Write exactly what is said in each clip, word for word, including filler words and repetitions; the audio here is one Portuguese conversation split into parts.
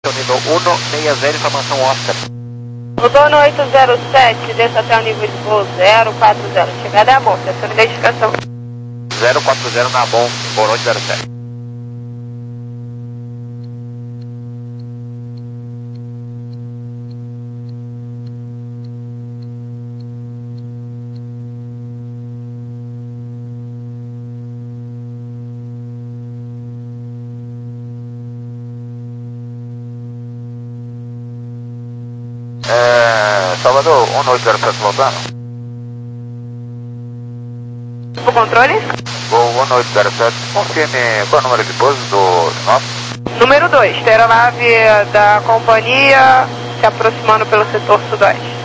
Nível um seis zero, informação Oscar. O dono oito zero sete, desça até o nível de voo zero quatro zero. Chegada é a bom, essa é a identificação. zero quatro zero na bom, boa noite zero sete. É, Salvador, um oito zero sete voltando. O controle? Voo um oito zero sete, confirme qual é o número de pouso do nosso? Número dois, aeronave da companhia se aproximando pelo setor sudoeste.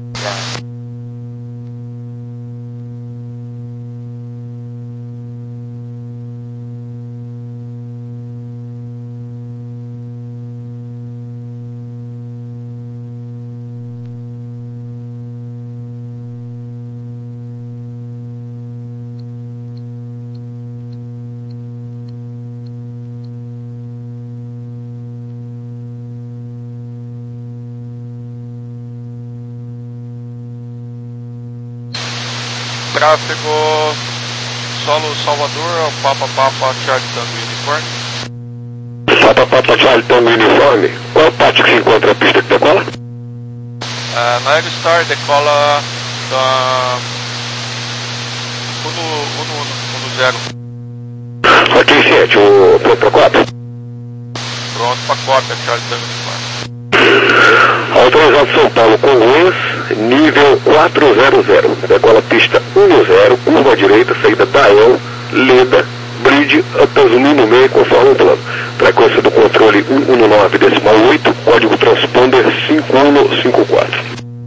Tráfego solo Salvador, Papa Papa Charlie Tango Uniforme. Papa Papa Charlie Tango Uniforme. Qual parte que se encontra a pista que decola? Uh, na Aerostar decola da um zero. Ok, sete, o pronto para quatro. Pronto para cópia, Charlie Tango Uniforme. Autorizado São Paulo, Congonhas, nível quatrocentos. Decola pista um zero, curva à direita, saída Dael, Leda, Bridge, Atazumi no meio, conforme o plano. Frequência do controle cento e dezenove decimal oito, código transponder cinco um cinco quatro.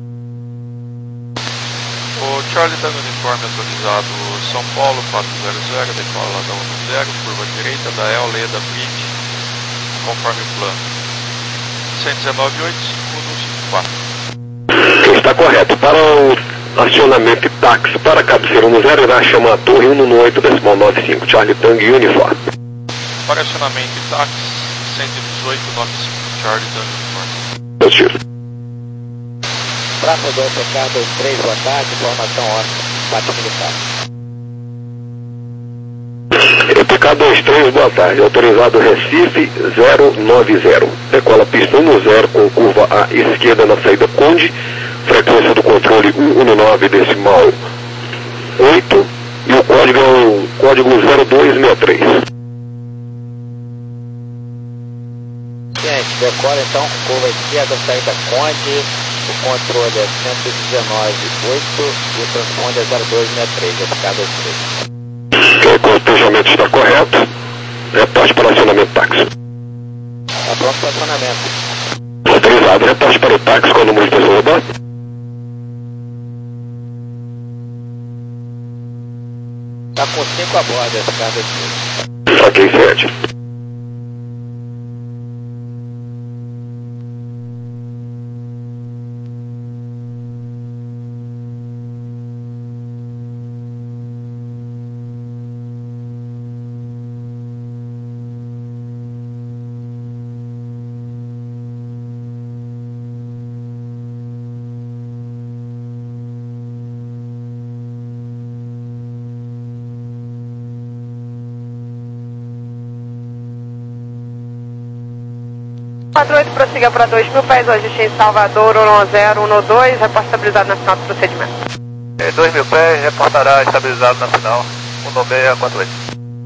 O Charlie Tango Uniforme autorizado São Paulo, quatrocentos, decola da um zero, curva à direita, Dael, Leda, Bridge, conforme o plano. cento e dezenove ponto oito, cinco um cinco quatro. Está correto. Para o acionamento e táxi para a cabeceira um zero, irá chamar a torre cento e dezenove decimal noventa e cinco, Charlie Tango Uniforme. Para acionamento e táxi, cento e dezoito ponto noventa e cinco, Charlie Tango Uniforme. Positivo. Praça do P K dois três, boa tarde, informação Oscar, bate militar. E P K dois três, boa tarde. Autorizado Recife zero nove zero. Decola pista um zero com curva à esquerda na saída Conde. Frequência do controle cento e dezenove decimal oito. E o código é o código zero dois seis três. Gente, decola então, curva à esquerda, saída Conde. O controle é cento e dezenove ponto oito e o transponder é zero dois seis três, é P K dois três. O cotejamento está correto. Reporte para acionamento táxi. Está pronto para acionamento. Autorizado. Reporte para o táxi com o número de pessoa da. Está com cinco a bordo, esse carro aqui. Ok, sete. quatro oito, prossiga para dois mil pés, hoje em Salvador, um zero um dois, reporte estabilizado na final do procedimento. É, dois mil pés, reportará estabilizado na final, um seis quatro oito.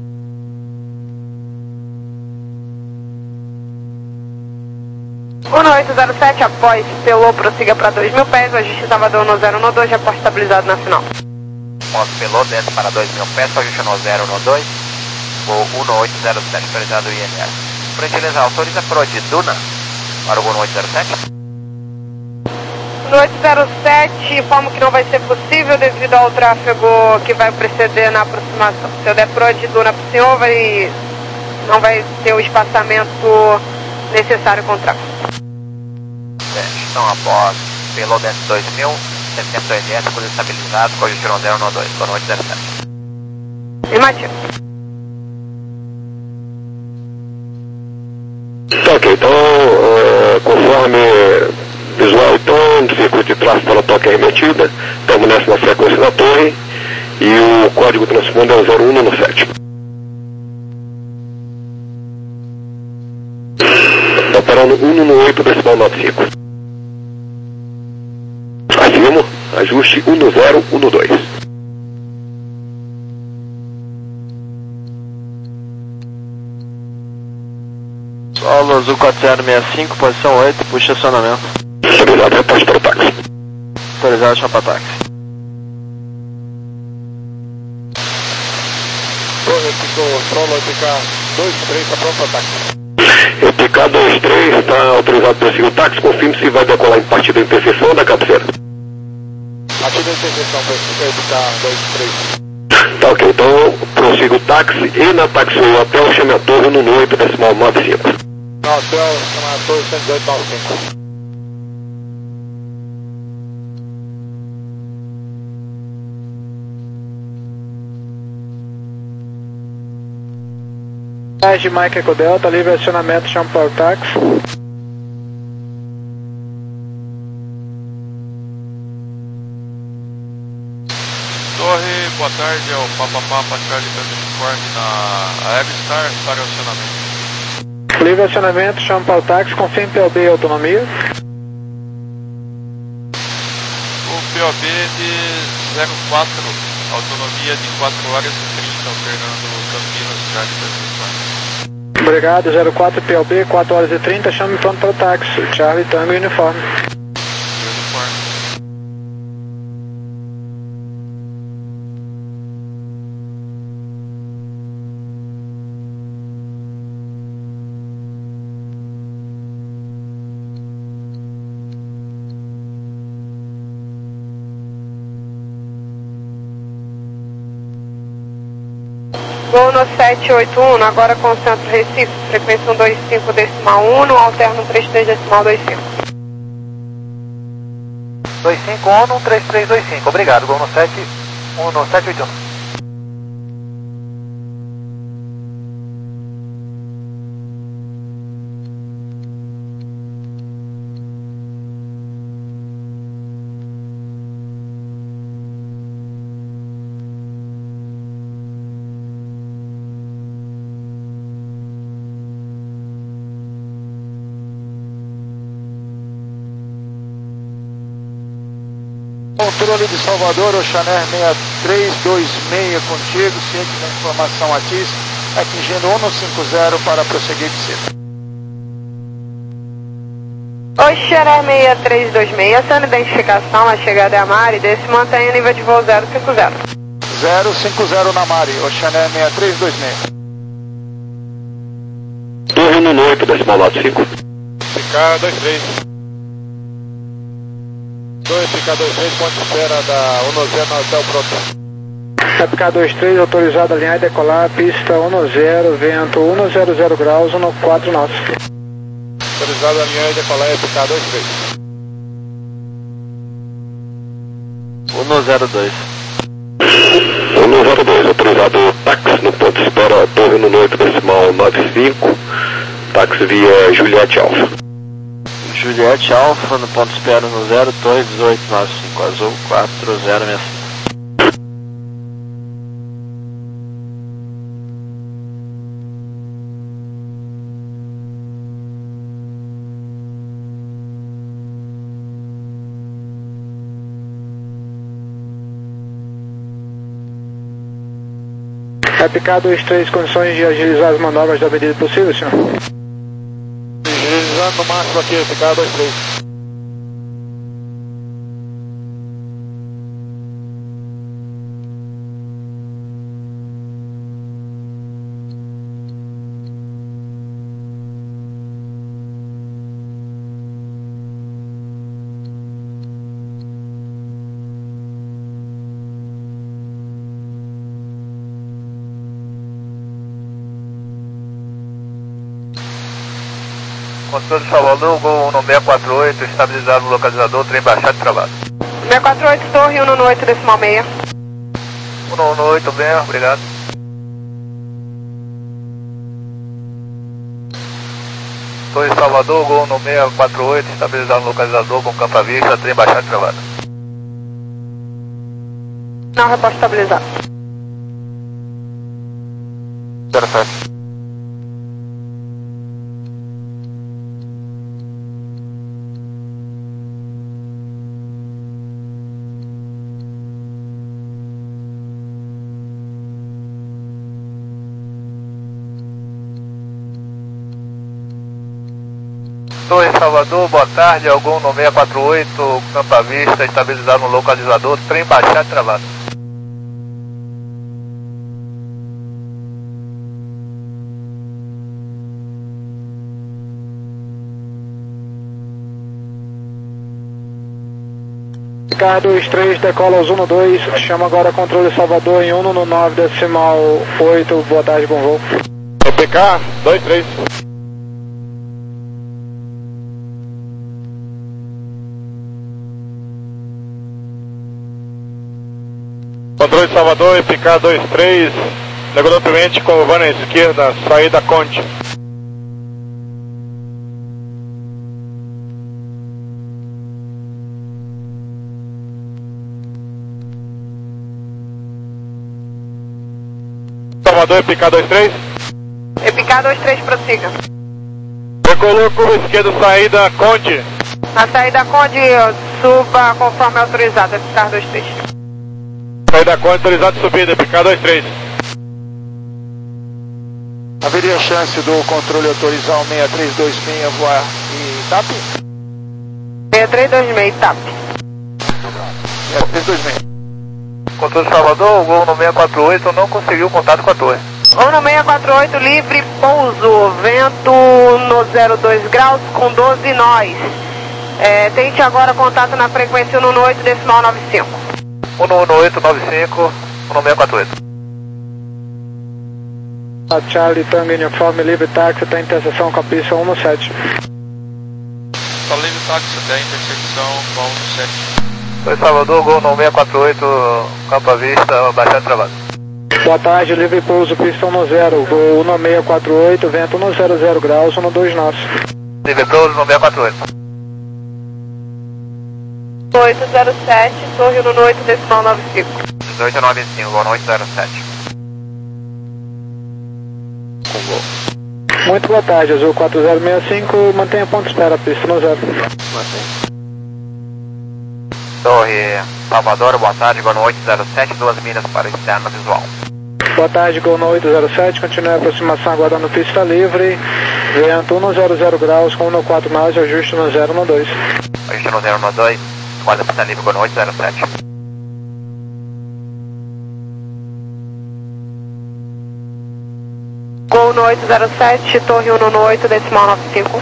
um oito zero sete, após pelou, prossiga para dois mil pés, hoje em Salvador, um zero um dois, reporte estabilizado na final. Moto pelou, desce para dois mil pés, hoje em zero um dois, voo um oito zero sete, autorizado I N S. Por gentileza, autoriza Pro de Duna para o um oito zero sete? No oito zero sete, informo que não vai ser possível devido ao tráfego que vai preceder na aproximação. Se eu der Pro de Duna para o senhor, vai, não vai ter o espaçamento necessário com o tráfego. Então, após pelo desce dois mil, setenta M S, coisa estabilizado, código zero um dois, um oito zero sete. Afirmativo. Ok, então Visual, então, circuito de tráfego para toque remetida, permanece na frequência da torre e o código transponder é o zero um nove sete. Operando um nove oito decimal nove cinco. Afirmo, ajuste um zero um dois. Solo Azul quatro zero seis cinco, posição oito, puxa acionamento. Autorizado, reposte para o táxi. Autorizado, chapa táxi. Torre, ficou Solo P K dois três, está pronto para táxi. P K dois três está autorizado para seguir o táxi, confirme se vai decolar em partida da interseção da cabeceira. Partida da interseção, P K dois três. Tá ok, então prossiga o táxi e na taxi até o chame a torre no oito decimal nove cinco. Não, até o chame a torre cento e dezoito nove cinco. de Mike Eco Delta, livre acionamento, chama para o táxi. Torre, boa tarde, é o Papa Papa Charlie Tango Uniforme na Aerostar para acionamento. Livre acionamento, chama para o táxi, confirme P O B e autonomia. O P O B de zero quatro, autonomia de quatro horas e trinta, alternando Campinas, Charlie Tango Uniforme. Obrigado, zero quatro P O B, quatro horas e trinta, chame pronto para o táxi, Charlie Tango Uniforme. Uniforme. Gol no sete oito um, agora com o centro Recife, frequência um dois cinco decimal um, no alterno três três decimal dois cinco. dois cinco um, três três dois cinco, obrigado, gol no sete oito um. Controle de Salvador, Oxané seis três dois seis contigo, ciente da informação ATIS, atingindo um cinco zero para prosseguir de cima. Oxané seis três dois seis, sendo identificação, a chegada é a Mari, desse mantém o nível de voo zero cinco zero. zero cinco zero na Mari, Oxané seis três dois seis. Torre no oito decimal nove cinco. P K dois três. dois P K dois três, ponto de espera da um zero no hotel pronto. P K dois três, autorizado a alinhar e decolar, pista um zero, vento cento e graus, um quatro nove. Autorizado a alinhar e decolar é P K dois três. um zero dois. um zero dois, autorizado o táxi no ponto de espera, torre no oito decimal nove cinco, táxi via Juliette Alfa. Juliette Alfa no ponto de espera no zero dois dezoito nove cinco, azul quatro zero seis cinco. P K dois três, condições de agilizar as manobras da medida possível, senhor? Agilizando no máximo aqui, P K dois três. Controle de Salvador, Gol um seis quatro oito, estabilizado no localizador, trem baixado e travado. seis quatro oito, torre um oito decimal seis. um oito, bem, obrigado. Torre Salvador, Gol no seis quatro oito, estabilizado no localizador com campo à vista, trem baixado e travado. Não, reporte estabilizado. zero sete. Torre Salvador, boa tarde, algum no seis quatro oito, campo à vista, estabilizado no localizador, trem baixado e travado. K dois três, decola aos um dois, chama agora controle Salvador em um no nove decimal oito, boa tarde, bom voo. E P K dois três. Controle Salvador, E P K dois três, regulando ampliamente com o vano à esquerda, saída Conte. Salvador, E P K dois três. E P K dois três, prossiga. Decolou curva esquerda, saída Conte. Na saída Conde, suba conforme autorizado, E P K dois três. Saída Conte, autorizado de subida, E P K dois três. Haveria chance do controle autorizar o seis três dois seis voar e TAP? seis três dois seis, TAP. seis três dois seis. Controle Salvador, o Gol no seis quatro oito não conseguiu contato com a torre. Gol no seis quatro oito, livre, pouso, vento no zero dois graus com doze nós. É, tente agora contato na frequência um oito decimal nove cinco. um um oito nove cinco, um seis quatro oito. A Charlie Tango Uniforme, livre táxi, está em interseção com a pista um sete. Tá livre táxi até a intersecção com a um sete. Torre Salvador, Gol no seis quatro oito, campo à vista, baixado e travado. Boa tarde, livre pouso, pista um zero, voo um seis quatro oito, vento um zero zero graus, um dois nós. Livre pouso no seis quatro oito. oito zero sete, torre um oito decimal nove cinco. dezoito nove cinco, Gol no oito zero sete. Com Gol. Muito boa tarde, Azul quatro zero seis cinco, mantenha ponto de espera, pista no zero. Torre Salvador, boa tarde, Gol no oito zero sete, duas milhas para externa visual. Boa tarde, Gol no oito zero sete, continue a aproximação aguardando pista livre, vento um zero zero graus com um quatro nós, ajuste no zero um dois. Ajuste no zero um dois, guarda pista livre, Gol no oito zero sete. Gol no oito zero sete, torre um oito decimal nove cinco.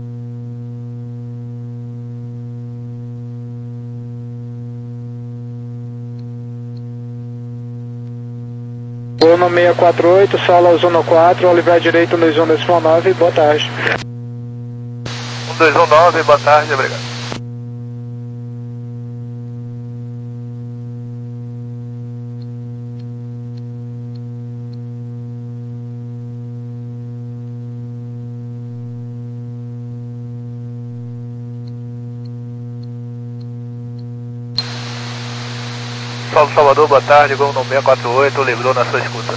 Gol no seis quatro oito, sala aos um quatro, Oliver direito um dois um decimal nove, boa tarde. um dois um nove, boa tarde, obrigado. Paulo Salvador, boa tarde, Gol no seis quatro oito, livrou na sua escuta.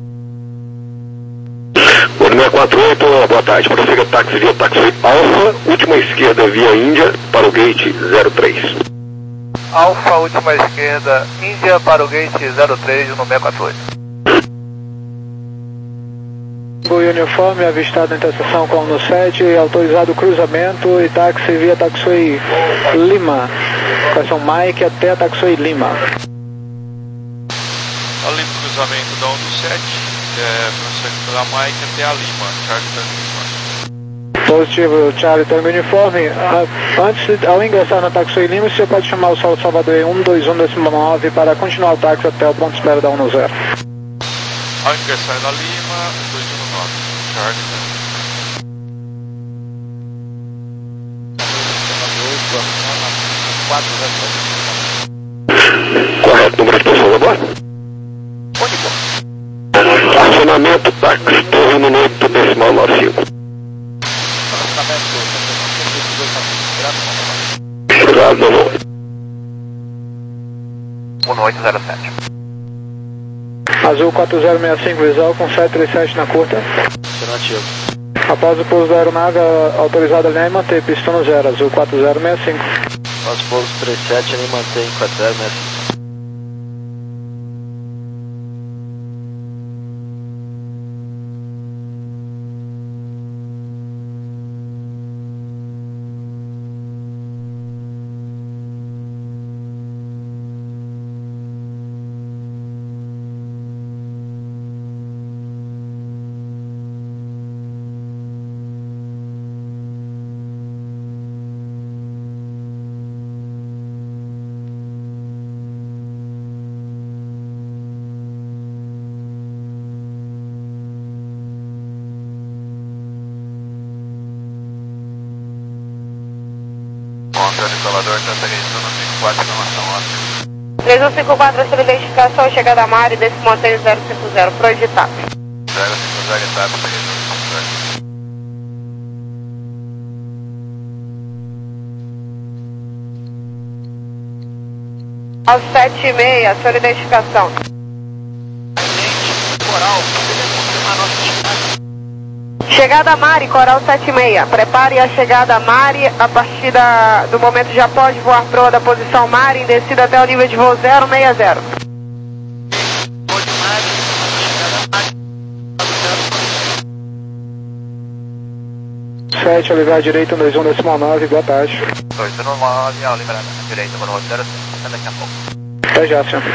Gol seis quatro oito, boa tarde, prossiga táxi via táxi Alfa, última esquerda via Índia para o gate zero três. Alfa, última esquerda, Índia para o gate zero três no seis quatro oito. Gol uniforme, avistado em interseção com o sete, autorizado cruzamento e táxi via Taxway Lima, estação Mike até Taxway Lima. Ali no cruzamento da um do sete, é, prossegue pela Mike até a Lima, Charlie Tango Uniforme. Positivo, Charlie Tango Uniforme. Antes, ao ingressar na Taxway Lima, você pode chamar o Solo Salvador em um dois um decimal nove para continuar o táxi até o ponto de espera da um zero. Ao ingressar na Lima, dois um nove, Charlie Tango. Correto, número de pessoas agora? Acionamento táxi, torre no oito decimal nove cinco. Obrigado, Donu. um oito zero sete. Azul quatro zero seis cinco visual com sete três sete na curta. Afirmativo. Após o pouso da aeronave, autorizado a alinhar e manter pista no zero, Azul quatro zero seis cinco. Após o pouso três sete, ele mantém quatro zero seis cinco. Controle Salvador, transferência no cinco quatro, informação ótima. três um cinco quatro, essa identificação, chegada a Mari, desse montanha zero cinco zero, projetado. zero cinco zero, etapa, seguinte. Aos sete e meia, sua identificação. Coral, poderia confirmar a nossa chegada? Chegada a Mari, Coral sete e meia. Prepare a chegada a Mari a partir da, do momento já pode voar proa da posição Mari em descida até o nível de voo zero seis zero. Voo de Mari, chegada a Mari. sete, aliviar a direita, um dois um decimal nove, boa tarde. dois um nove, ó, liberada. Direita, um oito zero sete, até daqui a pouco. Até já, senhor.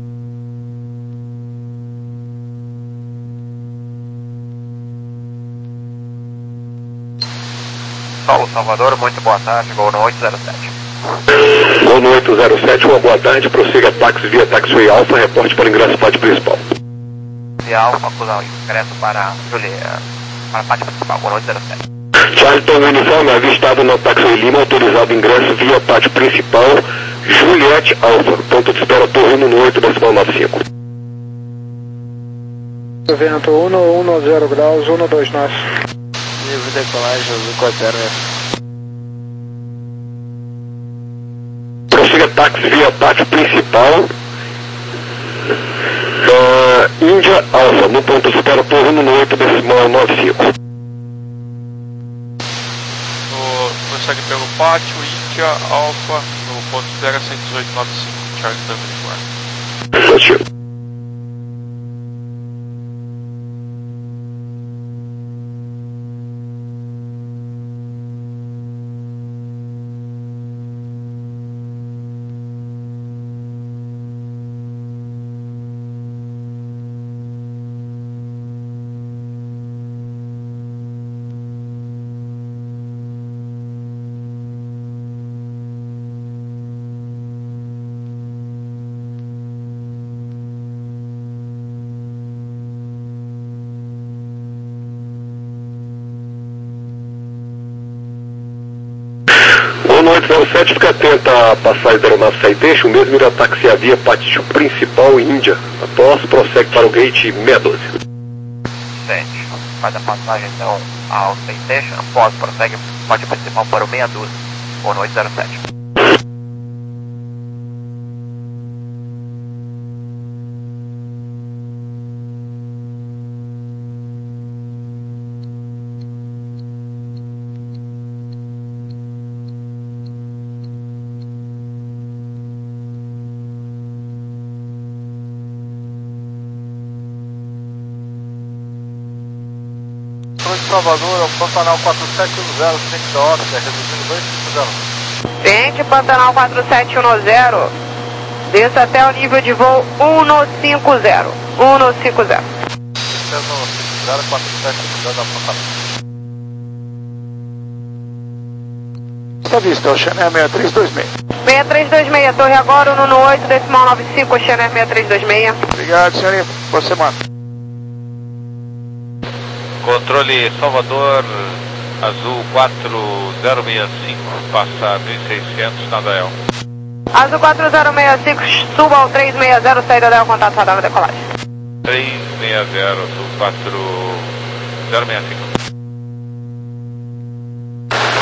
Paulo Salvador, muito boa tarde, gol no oito zero sete. Gol no oito zero sete, uma boa tarde, prossiga táxi via Taxiway Alpha, reporte para o ingresso pátio principal. Via Alfa, acusar o ingresso para Julia, para a pátio principal, gol no oito zero sete. Charlton Uniforme, avistado na Taxiway Lima, autorizado ingresso via pátio principal, Juliette Alpha, ponto de espera Torre um oito decimal nove cinco. Vento um um zero graus, um dois nove. Livre decolagem, Azul quatro zero seis. Prossiga táxi via pátio principal, uh, Índia Alpha, no ponto de espera Torre um oito decimal nove cinco. Prossegue pelo pátio, Índia, Alfa, no ponto de espera cento e dezoito nove cinco, Charlie Tango Uniforme. Positivo. No oito zero sete, fica atento à passagem da aeronave Citation, o mesmo irá taxiar via pátio principal Índia. Após, prossegue para o gate seis doze. sete. Faz a passagem então ao Citation, após prossegue pátio principal para o seis doze, gol no oito zero sete. Salvador, ao Pantanal quatro sete um zero, frente da órbita, reduzindo dois cinco zero. Frente, Pantanal quatro sete um zero. Desça até o nível de voo um cinco zero. um cinco zero. Descendo cinco zero, quatro sete um zero da Pantanal. Está visto, é o Channel seis três dois seis. seis três dois seis, torre agora, um oito decimal nove cinco, Channel seis três dois seis. Obrigado, senhorita. Boa semana. Controle Salvador, Azul quatro zero seis cinco, passa mil e seiscentos na Dael. Azul quatro zero seis cinco, suba ao três seis zero, saída da contato radar decolagem. três seis zero, Azul quatro zero seis cinco.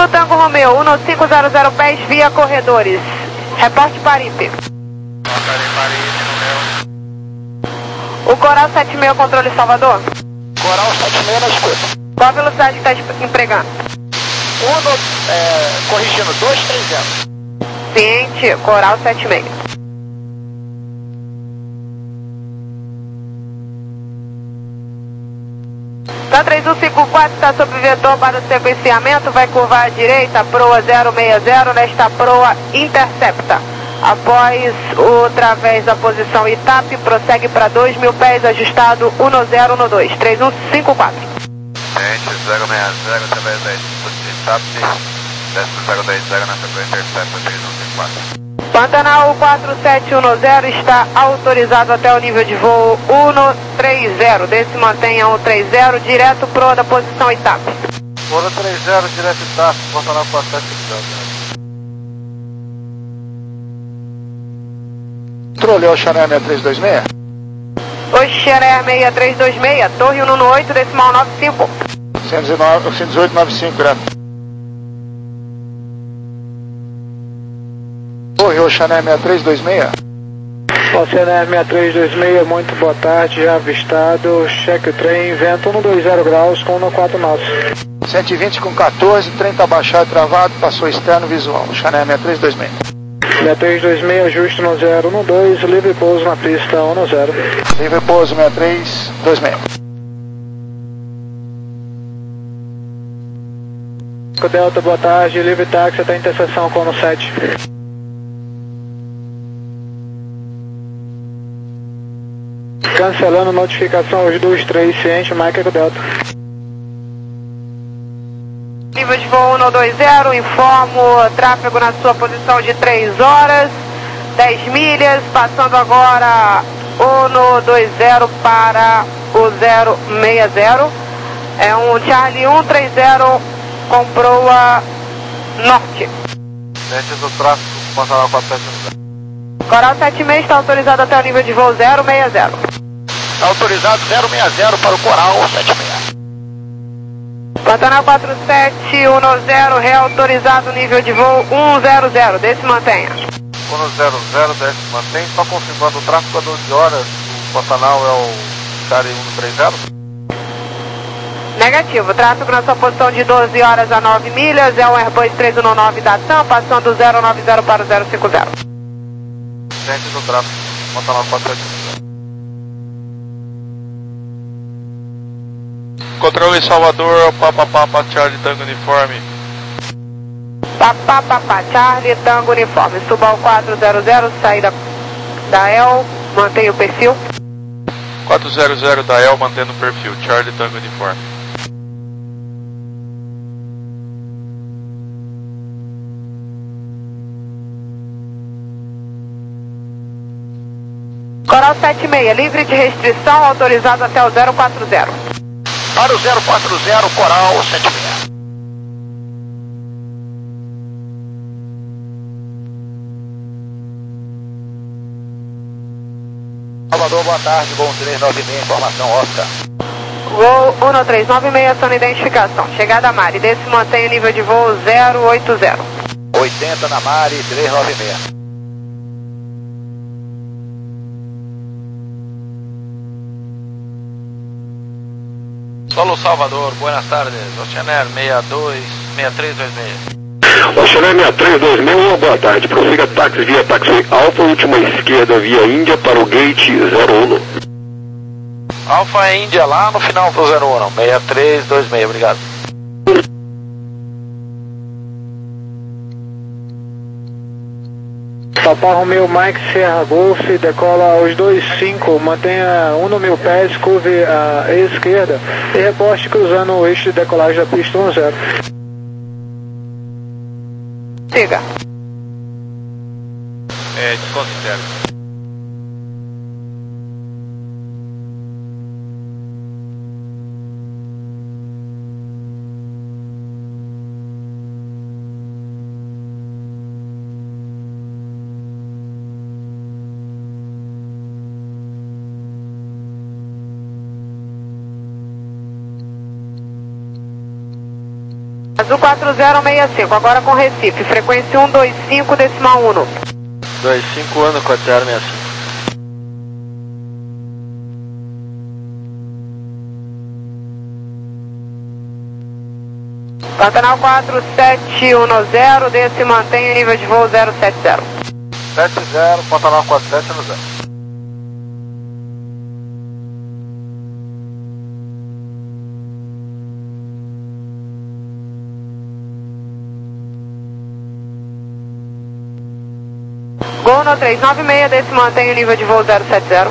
Zulu Tango Romeo, um cinco zero zero pés via corredores. Reporte Paripe. O Coral setenta e seis, controle Salvador. Coral setenta e seis na escuta. Qual a velocidade que está empregando? Uno, é, corrigindo, dois três zero. Ciente, Coral setenta e seis. Tá três um cinco quatro, está sob vetor para o sequenciamento, vai curvar à direita, proa zero seis zero, nesta proa intercepta. Após o través da posição Itap, prossegue para dois mil pés, ajustado um zero um dois, três um cinco quatro. Gente, zero seis zero, através da Itap, desce zero dez zero na frequência intercepta três um cinco quatro. Pantanal quatro sete um zero está autorizado até o nível de voo um três zero, desse mantenha um três zero, direto proa da posição Itap. um três zero, direto Itap, Pantanal quatro sete um zero. Controle Oxané seis três dois seis. Oxané seis três dois seis, torre um oito, decimal nove cinco. cento e dezoito noventa e cinco, grato. Torre Oxané seis três dois seis. Oxané seis três dois seis, muito boa tarde, já avistado, cheque o trem, vento um dois zero graus com um quatro nove. cento e vinte com quatorze, trem está baixado e travado, passou externo visual. Oxané seis três dois seis. seis três dois seis, ajuste no zero um dois, livre pouso na pista um zero. Livre pouso seis três dois seis. Delta, boa tarde, livre táxi até interseção com o sete. Cancelando notificação aos dois três, ciente, Mike Eco Delta. Nível de voo um dois zero, informo tráfego na sua posição de três horas, dez milhas, passando agora um dois zero para o zero seis zero. É um Charlie um três zero com proa norte. Gente do tráfego, Pantanal quatro sete um zero. Coral setenta e seis está autorizado até o nível de voo zero seis zero. Está autorizado zero seis zero para o Coral setenta e seis. Pantanal quatro sete um zero, reautorizado nível de voo um zero zero, desse mantenha. um zero zero, desce mantém, só confirmando o tráfego a doze horas, o Pantanal é o Charlie um três zero? Negativo, tráfego na sua posição de doze horas a nove milhas, é um Airbus três um nove da TAM, passando zero nove zero para o zero cinco zero. Gente do tráfego, Pantanal quatro sete um zero. Controle Salvador, Papa Papa Charlie Tango Uniforme. Papá, papá, Charlie, Tango Uniforme. Suba ao quatro zero zero, saída da E L, mantenha o perfil. quatro zero zero da E L, mantendo o perfil, Charlie Tango Uniforme. Coral setenta e seis, livre de restrição, autorizado até o zero quatro zero. Para o zero quatro zero, Coral setenta e seis. Salvador, boa tarde, bom três nove seis, informação Oscar. Voo um três nove seis, ação de identificação. Chegada a Mari, desse mantém o nível de voo zero oito zero. oitenta na Mari, três nove seis. Solo Salvador, buenas tardes, Oceaner seis dois, seis três dois seis. Oceaner seis três dois seis, uma boa tarde, prossiga táxi via táxi Alfa, última esquerda via Índia para o gate zero um. Alfa é Índia lá no final do zero um, seis três dois seis, obrigado. Papa Romeo Mike Sierra Golf, decola aos dois cinco, mantenha um mil pés, curve à esquerda e reposte cruzando o eixo de decolagem da pista um zero. Siga. É, desconsidero. Azul quatro zero seis cinco, agora com Recife, frequência um dois cinco decimal um. dois cinco um quatro zero seis cinco. Pantanal quatro sete um zero, desce e mantém o nível de voo zero sete zero. sete zero, Pantanal quatro sete um zero. Gol no três nove seis, desce e mantém o nível de voo zero sete zero.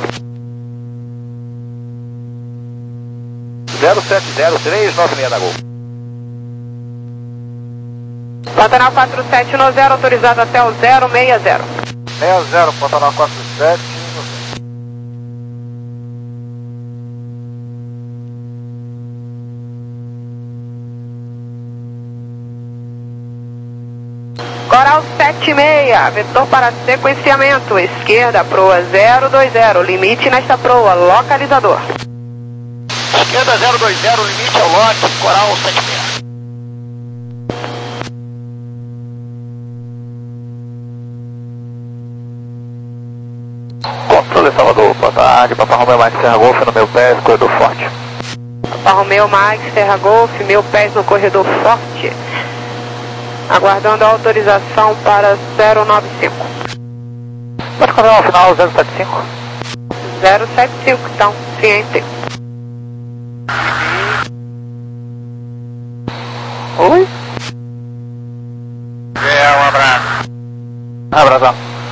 zero sete zero, três nove seis da Gol. Pantanal quatro sete um zero, autorizado até o zero seis zero. seis zero, Pantanal quatro sete um zero. Coral sete seis, vetor para sequenciamento, esquerda, proa zero dois zero, limite nesta proa, localizador. Esquerda zero dois zero, limite ao lote, Coral sete seis. Controle Salvador, boa tarde, Papa Romeo Max Serra Golf no meu pé, corredor forte. Papa Romeo Max Serra Golf, meu pés no corredor forte. Aguardando a autorização para zero nove cinco. Pode confirmar o final zero sete cinco? zero sete cinco, então, ciente. Oi? É, um abraço. Abração.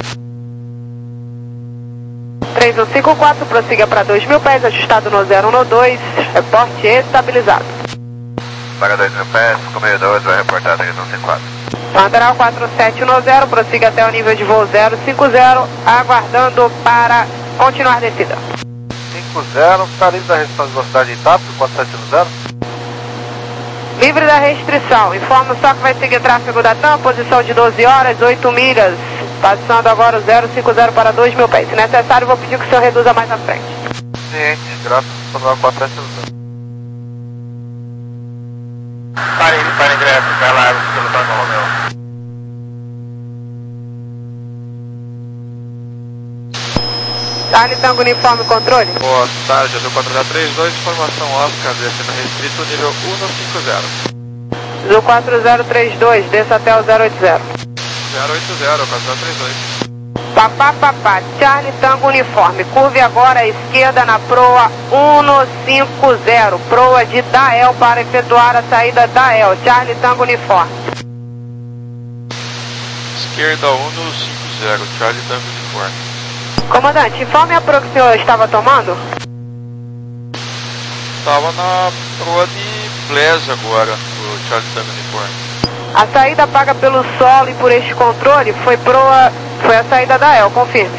três um cinco quatro, prossiga para dois mil pés, ajustado no zero um dois, reporte estabilizado. Paga dois mil pés, com meio dois, vai reportar três um cinco quatro. Pantanal quatro sete um zero, prossiga até o nível de voo zero cinco zero, aguardando para continuar descida. cinco zero, está livre da restrição de velocidade em TAP, quatro sete um zero. Livre da restrição, informo só que vai seguir tráfego da TAM, posição de doze horas, oito milhas, passando agora o zero cinco zero para dois mil pés. Se necessário, vou pedir que o senhor reduza mais à frente. Ciente, graças ao quatro sete um zero. Pare, para ingresso, pela pelo Papa Romeo. Charlie Tango Uniforme Controle. Boa tarde, Azul quatro zero três dois, informação Oscar, descendo restrito, nível um cinco zero. Azul quatro zero três dois, desça até o zero oito zero. zero oito zero, quatro zero três dois. Papá, papá, Charlie Tango Uniforme, curve agora à esquerda na proa um cinco zero, proa de Dael para efetuar a saída Dael, Charlie Tango Uniforme. Esquerda um cinco zero, Charlie Tango Uniforme. Comandante, informe a proa que o senhor estava tomando? Estava na proa de Blaise agora, o Charlie Tango Uniforme. A saída paga pelo solo e por este controle foi proa, foi a saída da El, confirme.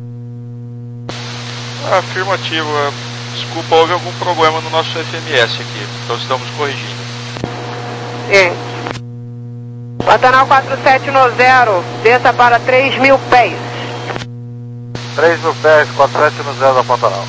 Afirmativo, desculpa, houve algum problema no nosso F M S aqui, então estamos corrigindo. Sim. Pantanal quatro sete um zero, desça para três mil pés. três mil pés, quatro sete um zero da Pantanal.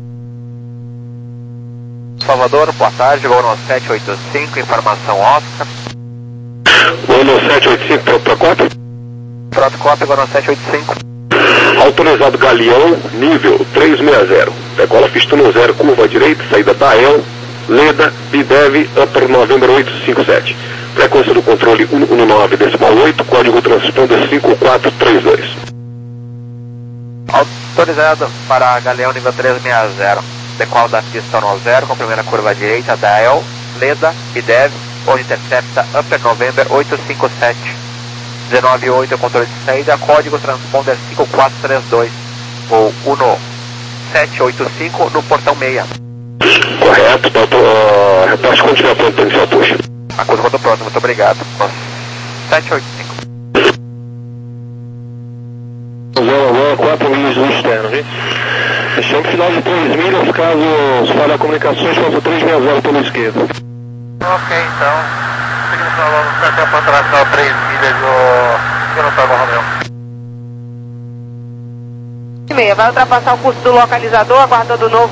Salvador, boa tarde, gol no sete oito cinco, informação Oscar. Gol no sete oito cinco, pronto quatro. Pronto, cópia, gol no sete oito cinco. Autorizado Galeão, nível três seis zero. Decola pista no zero, curva à direita, saída Dael, Leda, Bidev, Upper November oito cinco sete. Frequência do controle um um nove decimal oito, código transponder cinco quatro três dois. Autorizado para Galeão nível três seis zero. Decola da pista no zero, com a primeira curva à direita, Dael, Leda, Bidev, onde intercepta Upper November oito cinco sete. dezenove oito é o controle de saída, código transponder cinco quatro três dois, ou um sete oito cinco no portão seis. Correto, tá, uh, reporte continua pronto, inicial puxa. A coisa quando pronto, muito obrigado. sete oito cinco. zero quatro milhas do externo, viu? Fechamos final de três milhas, caso falhar comunicações, faça três seis zero pela esquerda. Ok, então, seguimos para até a Pantanal três milhas do Papa Romeo. Vai ultrapassar o curso do localizador, aguardando o novo